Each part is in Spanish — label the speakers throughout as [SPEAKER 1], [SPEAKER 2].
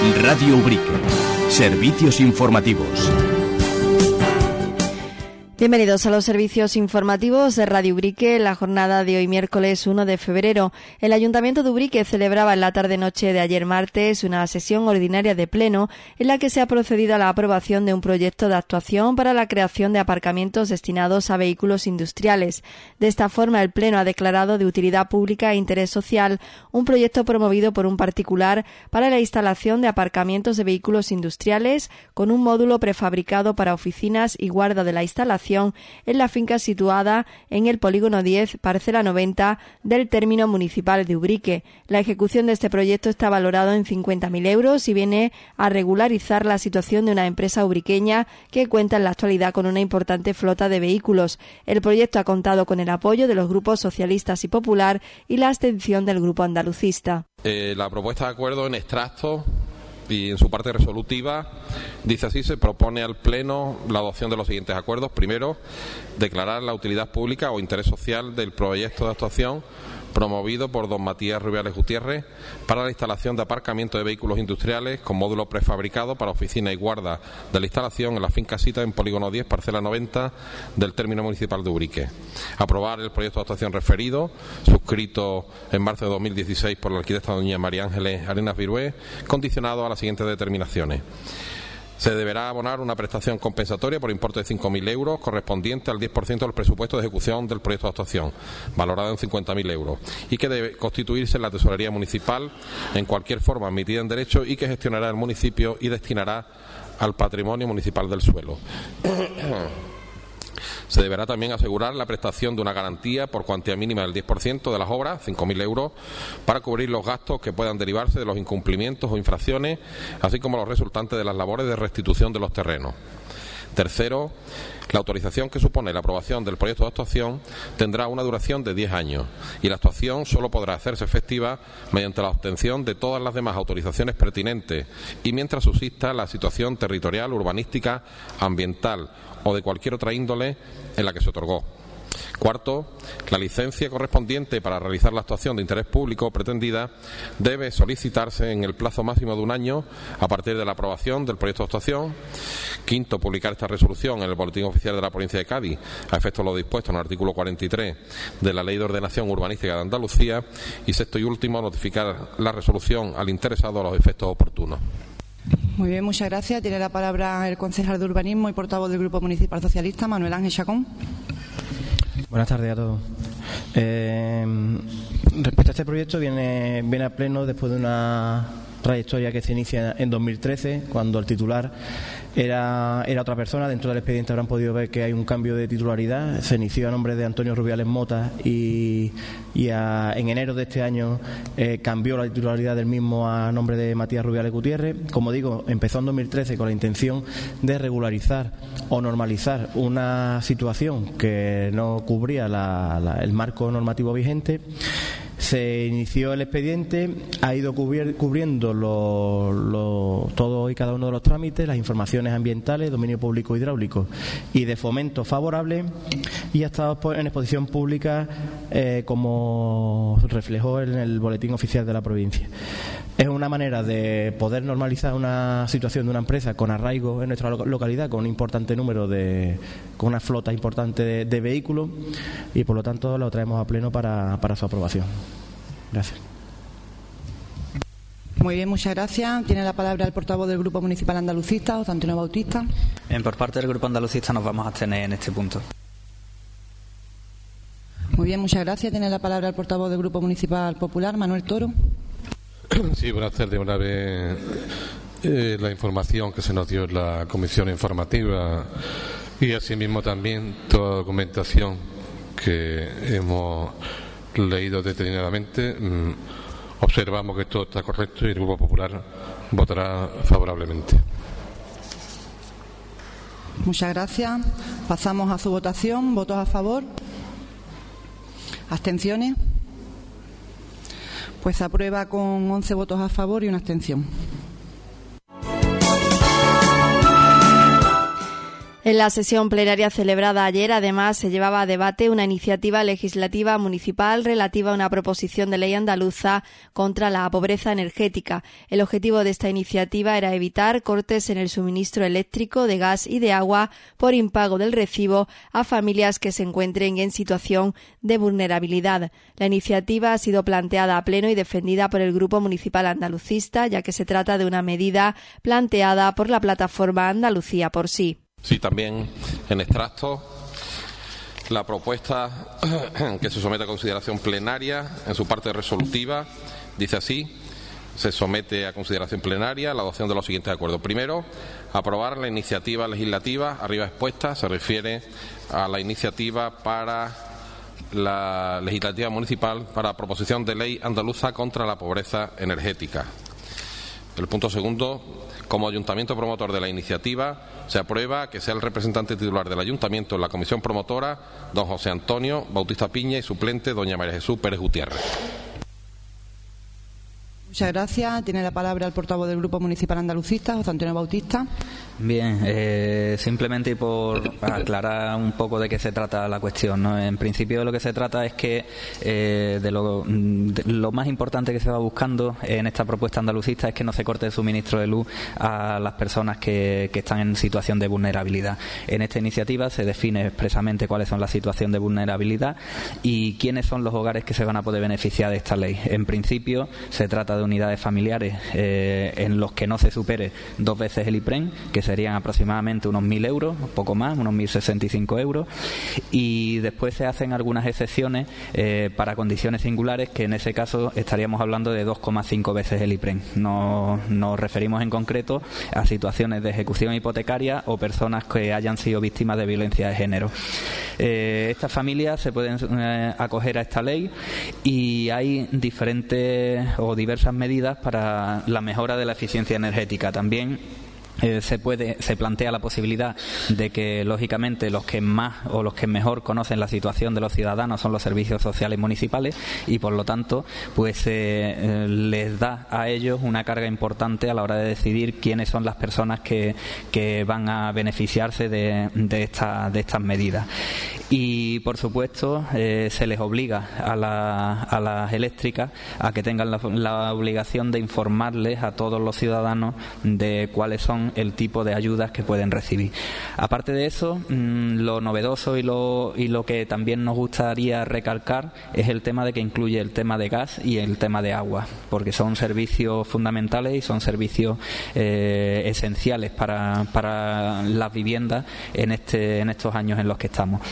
[SPEAKER 1] Radio Ubrique. Servicios informativos.
[SPEAKER 2] Bienvenidos a los servicios informativos de Radio Ubrique. En la jornada de hoy, miércoles 1 de febrero, el Ayuntamiento de Ubrique celebraba en la tarde-noche de ayer martes una sesión ordinaria de pleno en la que se ha procedido a la aprobación de un proyecto de actuación para la creación de aparcamientos destinados a vehículos industriales. De esta forma, el pleno ha declarado de utilidad pública e interés social un proyecto promovido por un particular para la instalación de aparcamientos de vehículos industriales con un módulo prefabricado para oficinas y guarda de la instalación en la finca situada en el polígono 10, parcela 90 del término municipal de Ubrique. La ejecución de este proyecto está valorado en 50.000 euros y viene a regularizar la situación de una empresa ubriqueña que cuenta en la actualidad con una importante flota de vehículos. El proyecto ha contado con el apoyo de los grupos socialistas y popular y la abstención del grupo andalucista.
[SPEAKER 3] La propuesta de acuerdo en extracto y en su parte resolutiva dice así: se propone al Pleno la adopción de los siguientes acuerdos. Primero, declarar la utilidad pública o interés social del proyecto de actuación promovido por don Matías Rubiales Gutiérrez para la instalación de aparcamiento de vehículos industriales con módulo prefabricado para oficina y guarda de la instalación en la finca Sita en polígono 10, parcela 90 del término municipal de Ubrique. Aprobar el proyecto de actuación referido, suscrito en marzo de 2016 por la arquitecta doña María Ángeles Arenas Virué, condicionado a las siguientes determinaciones. Se deberá abonar una prestación compensatoria por importe de 5.000 euros correspondiente al 10% del presupuesto de ejecución del proyecto de actuación, valorado en 50.000 euros, y que debe constituirse en la tesorería municipal en cualquier forma admitida en derecho y que gestionará el municipio y destinará al patrimonio municipal del suelo. Se deberá también asegurar la prestación de una garantía por cuantía mínima del 10% de las obras, 5.000 euros, para cubrir los gastos que puedan derivarse de los incumplimientos o infracciones, así como los resultantes de las labores de restitución de los terrenos. Tercero, la autorización que supone la aprobación del proyecto de actuación tendrá una duración de 10 años y la actuación solo podrá hacerse efectiva mediante la obtención de todas las demás autorizaciones pertinentes y mientras subsista la situación territorial, urbanística, ambiental o de cualquier otra índole en la que se otorgó. Cuarto, la licencia correspondiente para realizar la actuación de interés público pretendida debe solicitarse en el plazo máximo de un año a partir de la aprobación del proyecto de actuación. Quinto, publicar esta resolución en el Boletín Oficial de la Provincia de Cádiz, a efecto de lo dispuesto en el artículo 43 de la Ley de Ordenación Urbanística de Andalucía. Y sexto y último, notificar la resolución al interesado a los efectos oportunos.
[SPEAKER 4] Muy bien, muchas gracias. Tiene la palabra el concejal de Urbanismo y portavoz del Grupo Municipal Socialista, Manuel Ángel Chacón.
[SPEAKER 5] Buenas tardes a todos. Respecto a este proyecto, viene a pleno después de una trayectoria que se inicia en 2013, cuando el titular era otra persona. Dentro del expediente habrán podido ver que hay un cambio de titularidad. Se inició a nombre de Antonio Rubiales Mota y en enero de este año cambió la titularidad del mismo a nombre de Matías Rubiales Gutiérrez. Como digo, empezó en 2013 con la intención de regularizar o normalizar una situación que no cubría el marco normativo vigente. Se inició el expediente, ha ido cubriendo todos y cada uno de los trámites, las informaciones ambientales, dominio público hidráulico y de fomento favorable, y ha estado en exposición pública como reflejó en el Boletín Oficial de la provincia. Es una manera de poder normalizar una situación de una empresa con arraigo en nuestra localidad, con un importante número con una flota importante de vehículos, y por lo tanto lo traemos a pleno para su aprobación. Gracias.
[SPEAKER 4] Muy bien, muchas gracias. Tiene la palabra el portavoz del Grupo Municipal Andalucista, José Antonio Bautista.
[SPEAKER 6] Por parte del Grupo Andalucista nos vamos a abstener en este punto.
[SPEAKER 4] Muy bien, muchas gracias. Tiene la palabra el portavoz del Grupo Municipal Popular, Manuel Toro.
[SPEAKER 7] Sí, buenas tardes. Una vez la información que se nos dio en la comisión informativa y asimismo también toda la documentación que hemos leído detenidamente, observamos que todo está correcto y el Grupo Popular votará favorablemente.
[SPEAKER 4] Muchas gracias. Pasamos a su votación. ¿Votos a favor? ¿Abstenciones? Pues se aprueba con 11 votos a favor y una abstención.
[SPEAKER 2] En la sesión plenaria celebrada ayer, además, se llevaba a debate una iniciativa legislativa municipal relativa a una proposición de ley andaluza contra la pobreza energética. El objetivo de esta iniciativa era evitar cortes en el suministro eléctrico, de gas y de agua por impago del recibo a familias que se encuentren en situación de vulnerabilidad. La iniciativa ha sido planteada a pleno y defendida por el Grupo Municipal Andalucista, ya que se trata de una medida planteada por la plataforma Andalucía por sí.
[SPEAKER 3] Sí, también en extracto, la propuesta que se somete a consideración plenaria en su parte resolutiva dice así: se somete a consideración plenaria la adopción de los siguientes acuerdos. Primero, aprobar la iniciativa legislativa arriba expuesta, se refiere a la iniciativa para la legislativa municipal para proposición de ley andaluza contra la pobreza energética. El punto segundo: como ayuntamiento promotor de la iniciativa, se aprueba que sea el representante titular del ayuntamiento en la comisión promotora don José Antonio Bautista Piña y suplente doña María Jesús Pérez Gutiérrez.
[SPEAKER 4] Muchas gracias. Tiene la palabra el portavoz del Grupo Municipal Andalucista, José Antonio Bautista.
[SPEAKER 6] Bien, simplemente por aclarar un poco de qué se trata la cuestión, ¿no? En principio de lo que se trata es que de lo más importante que se va buscando en esta propuesta andalucista es que no se corte el suministro de luz a las personas que están en situación de vulnerabilidad. En esta iniciativa se define expresamente cuáles son las situaciones de vulnerabilidad y quiénes son los hogares que se van a poder beneficiar de esta ley. En principio se trata de unidades familiares en los que no se supere 2 veces el IPREN, que serían aproximadamente unos 1.000 euros, un poco más, unos 1.065 euros, y después se hacen algunas excepciones para condiciones singulares, que en ese caso estaríamos hablando de 2,5 veces el IPREN. Nos referimos en concreto a situaciones de ejecución hipotecaria o personas que hayan sido víctimas de violencia de género. Estas familias se pueden acoger a esta ley y hay diferentes o diversas medidas para la mejora de la eficiencia energética. También se plantea la posibilidad de que, lógicamente, los que más o los que mejor conocen la situación de los ciudadanos son los servicios sociales municipales y, por lo tanto, pues les da a ellos una carga importante a la hora de decidir quiénes son las personas que van a beneficiarse de estas medidas. Y, por supuesto, se les obliga a las eléctricas a que tengan la obligación de informarles a todos los ciudadanos de cuáles son el tipo de ayudas que pueden recibir. Aparte de eso, lo novedoso y lo que también nos gustaría recalcar es el tema de que incluye el tema de gas y el tema de agua, porque son servicios fundamentales y son servicios esenciales para las viviendas en estos años en los que estamos.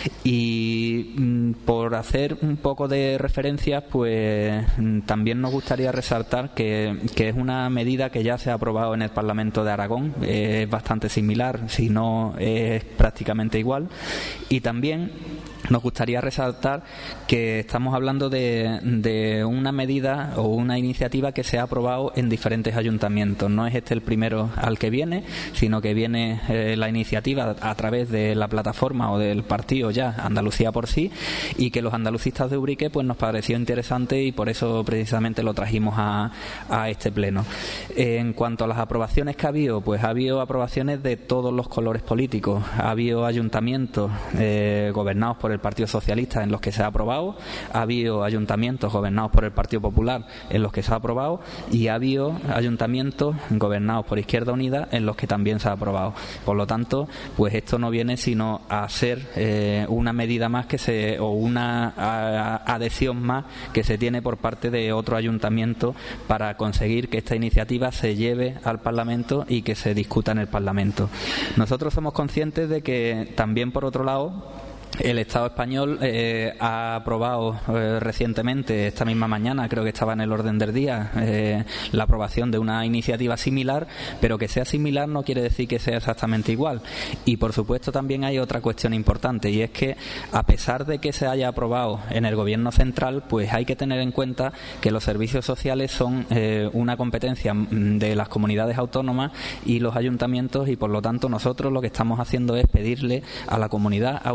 [SPEAKER 6] Y por hacer un poco de referencias, pues también nos gustaría resaltar que es una medida que ya se ha aprobado en el Parlamento de Aragón. Es bastante similar, si no es prácticamente igual, y también nos gustaría resaltar que estamos hablando de una medida o una iniciativa que se ha aprobado en diferentes ayuntamientos. No es este el primero al que viene, sino que viene la iniciativa a través de la plataforma o del partido ya Andalucía por sí, y que los andalucistas de Ubrique pues nos pareció interesante y por eso precisamente lo trajimos a este pleno. En cuanto a las aprobaciones que ha habido, pues ha habido aprobaciones de todos los colores políticos. Ha habido ayuntamientos gobernados por el Partido Socialista en los que se ha aprobado, ha habido ayuntamientos gobernados por el Partido Popular en los que se ha aprobado y ha habido ayuntamientos gobernados por Izquierda Unida en los que también se ha aprobado. Por lo tanto, pues esto no viene sino a ser una medida más o una adhesión más que se tiene por parte de otro ayuntamiento para conseguir que esta iniciativa se lleve al Parlamento y que se discuta en el Parlamento. Nosotros somos conscientes de que también, por otro lado, el Estado español ha aprobado recientemente, esta misma mañana, creo que estaba en el orden del día, la aprobación de una iniciativa similar, pero que sea similar no quiere decir que sea exactamente igual. Y, por supuesto, también hay otra cuestión importante, y es que, a pesar de que se haya aprobado en el Gobierno central, pues hay que tener en cuenta que los servicios sociales son una competencia de las comunidades autónomas y los ayuntamientos, y, por lo tanto, nosotros lo que estamos haciendo es pedirle a la comunidad autónoma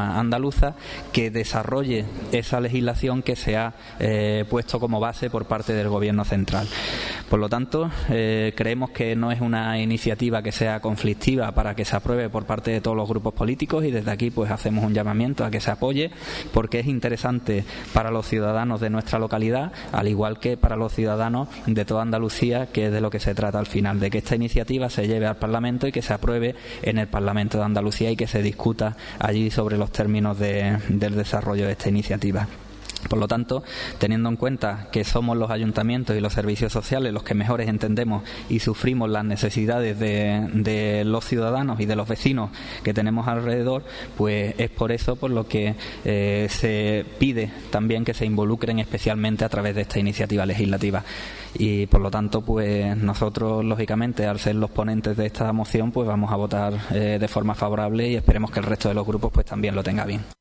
[SPEAKER 6] andaluza que desarrolle esa legislación que se ha puesto como base por parte del Gobierno central. Por lo tanto, creemos que no es una iniciativa que sea conflictiva para que se apruebe por parte de todos los grupos políticos, y desde aquí pues hacemos un llamamiento a que se apoye, porque es interesante para los ciudadanos de nuestra localidad, al igual que para los ciudadanos de toda Andalucía, que es de lo que se trata al final, de que esta iniciativa se lleve al Parlamento y que se apruebe en el Parlamento de Andalucía y que se discuta allí sobre los términos del desarrollo de esta iniciativa. Por lo tanto, teniendo en cuenta que somos los ayuntamientos y los servicios sociales los que mejores entendemos y sufrimos las necesidades de los ciudadanos y de los vecinos que tenemos alrededor, pues es por eso por lo que se pide también que se involucren especialmente a través de esta iniciativa legislativa. Y por lo tanto, pues nosotros, lógicamente, al ser los ponentes de esta moción, pues vamos a votar de forma favorable, y esperemos que el resto de los grupos pues también lo tenga bien.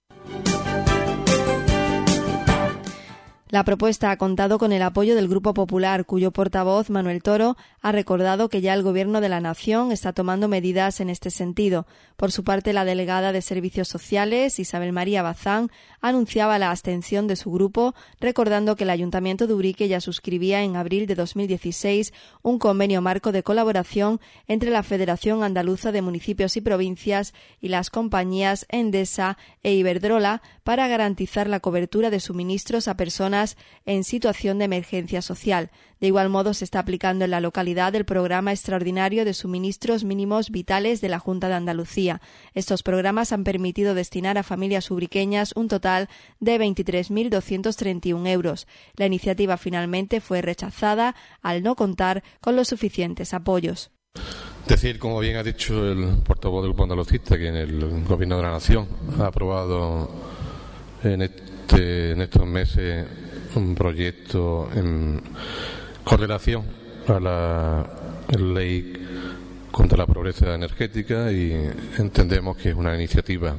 [SPEAKER 2] La propuesta ha contado con el apoyo del Grupo Popular, cuyo portavoz, Manuel Toro, ha recordado que ya el Gobierno de la Nación está tomando medidas en este sentido. Por su parte, la delegada de Servicios Sociales, Isabel María Bazán, anunciaba la abstención de su grupo, recordando que el Ayuntamiento de Ubrique ya suscribía en abril de 2016 un convenio marco de colaboración entre la Federación Andaluza de Municipios y Provincias y las compañías Endesa e Iberdrola para garantizar la cobertura de suministros a personas en situación de emergencia social. De igual modo, se está aplicando en la localidad el programa extraordinario de suministros mínimos vitales de la Junta de Andalucía. Estos programas han permitido destinar a familias ubriqueñas un total de 23.231 euros. La iniciativa finalmente fue rechazada al no contar con los suficientes apoyos.
[SPEAKER 7] Decir, como bien ha dicho el portavoz del Grupo Andalucista, que en el Gobierno de la Nación ha aprobado en estos meses un proyecto con relación a la ley contra la pobreza energética, y entendemos que es una iniciativa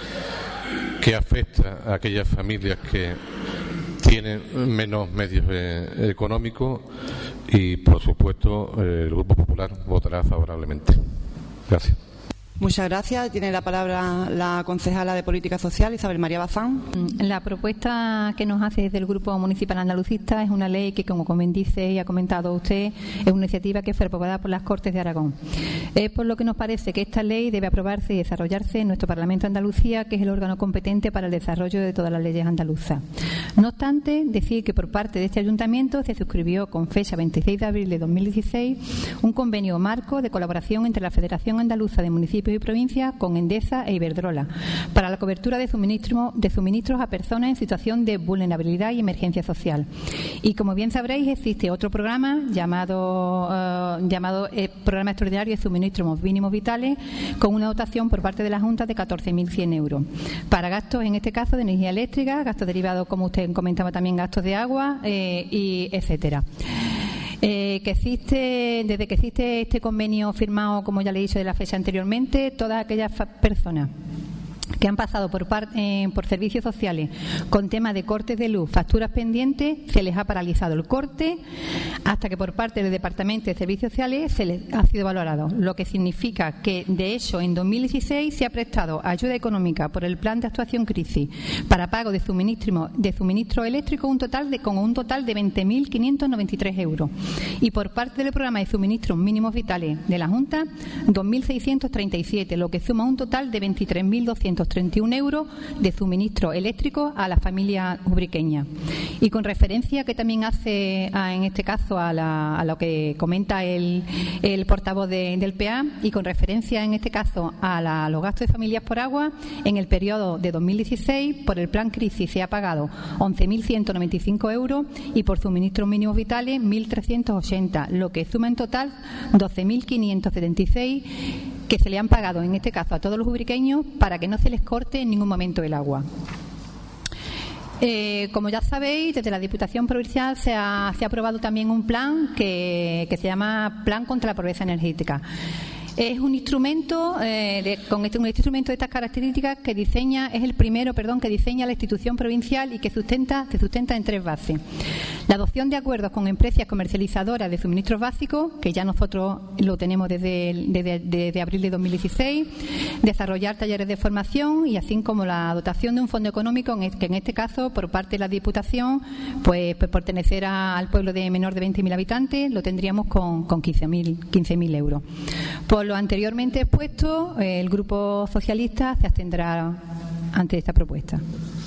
[SPEAKER 7] que afecta a aquellas familias que tienen menos medios económicos, y por supuesto el Grupo Popular votará favorablemente. Gracias.
[SPEAKER 4] Muchas gracias. Tiene la palabra la concejala de Política Social, Isabel María Bazán.
[SPEAKER 8] La propuesta que nos hace desde el Grupo Municipal Andalucista es una ley que, como dice y ha comentado usted, es una iniciativa que fue aprobada por las Cortes de Aragón. Es por lo que nos parece que esta ley debe aprobarse y desarrollarse en nuestro Parlamento de Andalucía, que es el órgano competente para el desarrollo de todas las leyes andaluzas. No obstante, decir que por parte de este ayuntamiento se suscribió con fecha 26 de abril de 2016 un convenio marco de colaboración entre la Federación Andaluza de Municipios y Provincias con Endesa e Iberdrola para la cobertura de suministros a personas en situación de vulnerabilidad y emergencia social. Y como bien sabréis, existe otro programa llamado Programa Extraordinario de Suministros Mínimos Vitales, con una dotación por parte de la Junta de 14.100 euros para gastos, en este caso, de energía eléctrica, gastos derivados, como usted comentaba, también gastos de agua y etcétera. Desde que existe este convenio firmado, como ya le he dicho, de la fecha anteriormente, todas aquellas personas que han pasado por servicios sociales con temas de cortes de luz, facturas pendientes, se les ha paralizado el corte hasta que por parte del Departamento de Servicios Sociales se les ha sido valorado, lo que significa que, de hecho, en 2016 se ha prestado ayuda económica por el Plan de Actuación Crisis para pago de suministro eléctrico con un total de 20.593 euros, y por parte del Programa de Suministros Mínimos Vitales de la Junta 2.637, lo que suma un total de 23.231 euros de suministro eléctrico a la familia ubriqueña. Y con referencia, que también hace en este caso a lo que comenta el portavoz del PA, y con referencia en este caso a los gastos de familias por agua, en el periodo de 2016 por el plan crisis se ha pagado 11.195 euros y por suministros mínimos vitales 1.380, lo que suma en total 12.576 que se le han pagado, en este caso, a todos los ubriqueños para que no se les corte en ningún momento el agua. Como ya sabéis, desde la Diputación Provincial se ha aprobado también un plan que se llama Plan contra la Pobreza Energética. Es un instrumento un instrumento de estas características que es el primero que diseña la institución provincial y que se sustenta en 3 bases. La adopción de acuerdos con empresas comercializadoras de suministros básicos, que ya nosotros lo tenemos desde abril de 2016, desarrollar talleres de formación y así como la dotación de un fondo económico que en este caso por parte de la Diputación pues pertenecer al pueblo de menor de 20.000 habitantes lo tendríamos con 15.000 euros. Por lo anteriormente expuesto, el Grupo Socialista se abstendrá ante esta propuesta.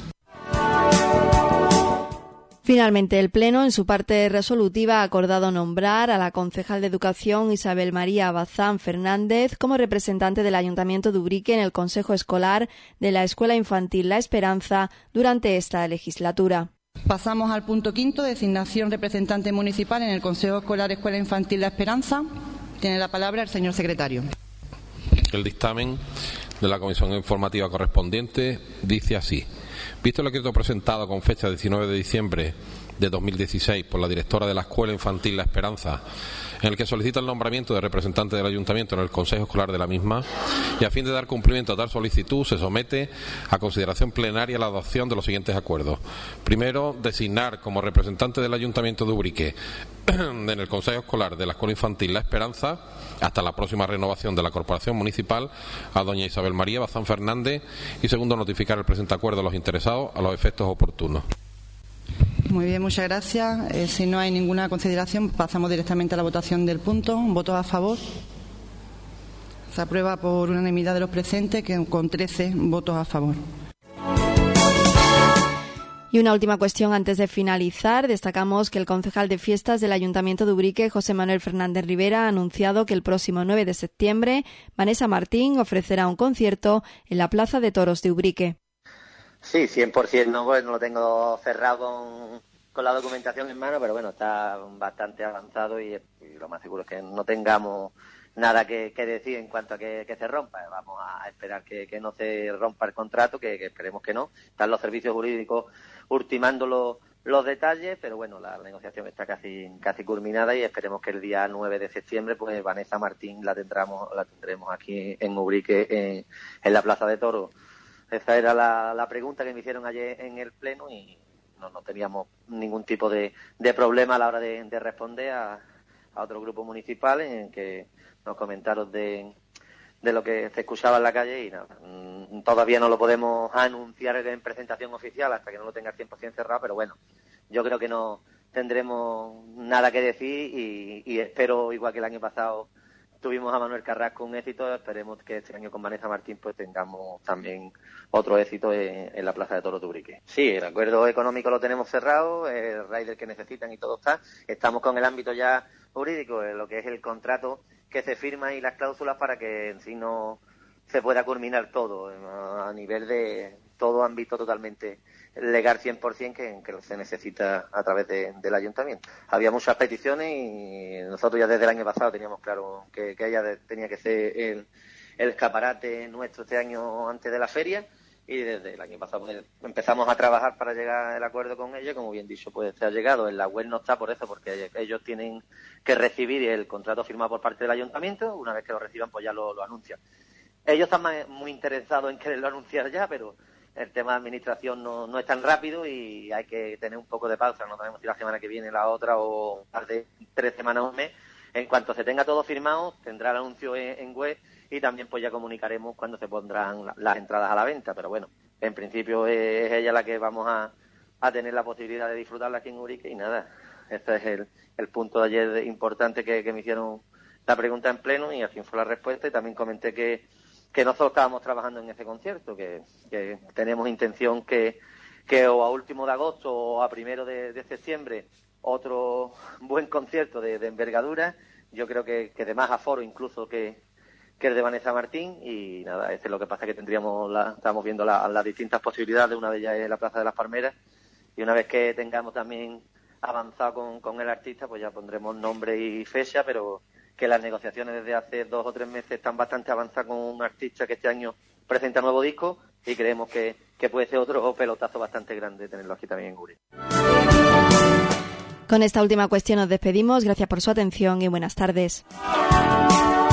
[SPEAKER 2] Finalmente, el Pleno, en su parte resolutiva, ha acordado nombrar a la concejal de Educación Isabel María Bazán Fernández como representante del Ayuntamiento de Ubrique en el Consejo Escolar de la Escuela Infantil La Esperanza durante esta legislatura.
[SPEAKER 4] Pasamos al punto 5, designación representante municipal en el Consejo Escolar Escuela Infantil La Esperanza. Tiene la palabra el señor secretario.
[SPEAKER 3] El dictamen de la comisión informativa correspondiente dice así: visto el escrito presentado con fecha 19 de diciembre de 2016 por la directora de la Escuela Infantil La Esperanza, en el que solicita el nombramiento de representante del Ayuntamiento en el Consejo Escolar de la misma, y a fin de dar cumplimiento a tal solicitud se somete a consideración plenaria la adopción de los siguientes acuerdos. Primero, designar como representante del Ayuntamiento de Ubrique en el Consejo Escolar de la Escuela Infantil La Esperanza, hasta la próxima renovación de la Corporación Municipal, a doña Isabel María Bazán Fernández, y segundo, notificar el presente acuerdo a los interesados a los efectos oportunos.
[SPEAKER 4] Muy bien, muchas gracias. Si no hay ninguna consideración, pasamos directamente a la votación del punto. ¿Votos a favor? Se aprueba por unanimidad de los presentes, con 13 votos a favor.
[SPEAKER 2] Y una última cuestión antes de finalizar. Destacamos que el concejal de fiestas del Ayuntamiento de Ubrique, José Manuel Fernández Rivera, ha anunciado que el próximo 9 de septiembre Vanessa Martín ofrecerá un concierto en la Plaza de Toros de Ubrique.
[SPEAKER 9] Sí, 100%, no, pues no lo tengo cerrado con la documentación en mano, pero bueno, está bastante avanzado y lo más seguro es que no tengamos nada que decir en cuanto a que se rompa. Vamos a esperar que no se rompa el contrato, que esperemos que no. Están los servicios jurídicos ultimando los detalles, pero bueno, la negociación está casi culminada y esperemos que el día 9 de septiembre pues Vanessa Martín la tendremos aquí en Ubrique, en la Plaza de Toros. Esa era la pregunta que me hicieron ayer en el Pleno y no teníamos ningún tipo de problema a la hora de responder a otro grupo municipal en que nos comentaron de lo que se escuchaba en la calle y nada, todavía no lo podemos anunciar en presentación oficial hasta que no lo tenga 100% cerrado, pero bueno, yo creo que no tendremos nada que decir y espero, igual que el año pasado tuvimos a Manuel Carrasco un éxito, esperemos que este año con Vanessa Martín pues tengamos también otro éxito en la Plaza de Toros de Ubrique. Sí, el acuerdo económico lo tenemos cerrado, el rider que necesitan y todo está. Estamos con el ámbito ya jurídico, lo que es el contrato que se firma y las cláusulas para que en sí no se pueda culminar todo a nivel de todo ámbito totalmente legal 100% que se necesita a través del ayuntamiento. Había muchas peticiones y nosotros ya desde el año pasado teníamos claro que ella tenía que ser el escaparate nuestro este año antes de la feria y desde el año pasado pues, empezamos a trabajar para llegar al acuerdo con ella. Como bien dicho, pues se ha llegado. En la web no está por eso, porque ellos tienen que recibir el contrato firmado por parte del ayuntamiento. Una vez que lo reciban pues ya lo anuncian. Ellos están muy interesados en quererlo anunciar ya, pero el tema de administración no es tan rápido y hay que tener un poco de pausa. No sabemos si la semana que viene, la otra o de 3 semanas o un mes. En cuanto se tenga todo firmado, tendrá el anuncio en web y también pues ya comunicaremos cuándo se pondrán las entradas a la venta. Pero bueno, en principio es ella la que vamos a tener la posibilidad de disfrutarla aquí en Ubrique y nada. Este es el punto de ayer importante que me hicieron la pregunta en pleno y así fue la respuesta. Y también comenté que nosotros estábamos trabajando en ese concierto, que tenemos intención que o a último de agosto o a primero de septiembre otro buen concierto de envergadura, yo creo que de más aforo incluso que el de Vanessa Martín y nada, es lo que pasa que estamos viendo las distintas posibilidades, una de ellas es la Plaza de las Palmeras y una vez que tengamos también avanzado con el artista pues ya pondremos nombre y fecha, pero que las negociaciones desde hace 2 o 3 meses están bastante avanzadas con un artista que este año presenta nuevo disco y creemos que puede ser otro pelotazo bastante grande tenerlo aquí también en Ubrique.
[SPEAKER 2] Con esta última cuestión nos despedimos. Gracias por su atención y buenas tardes.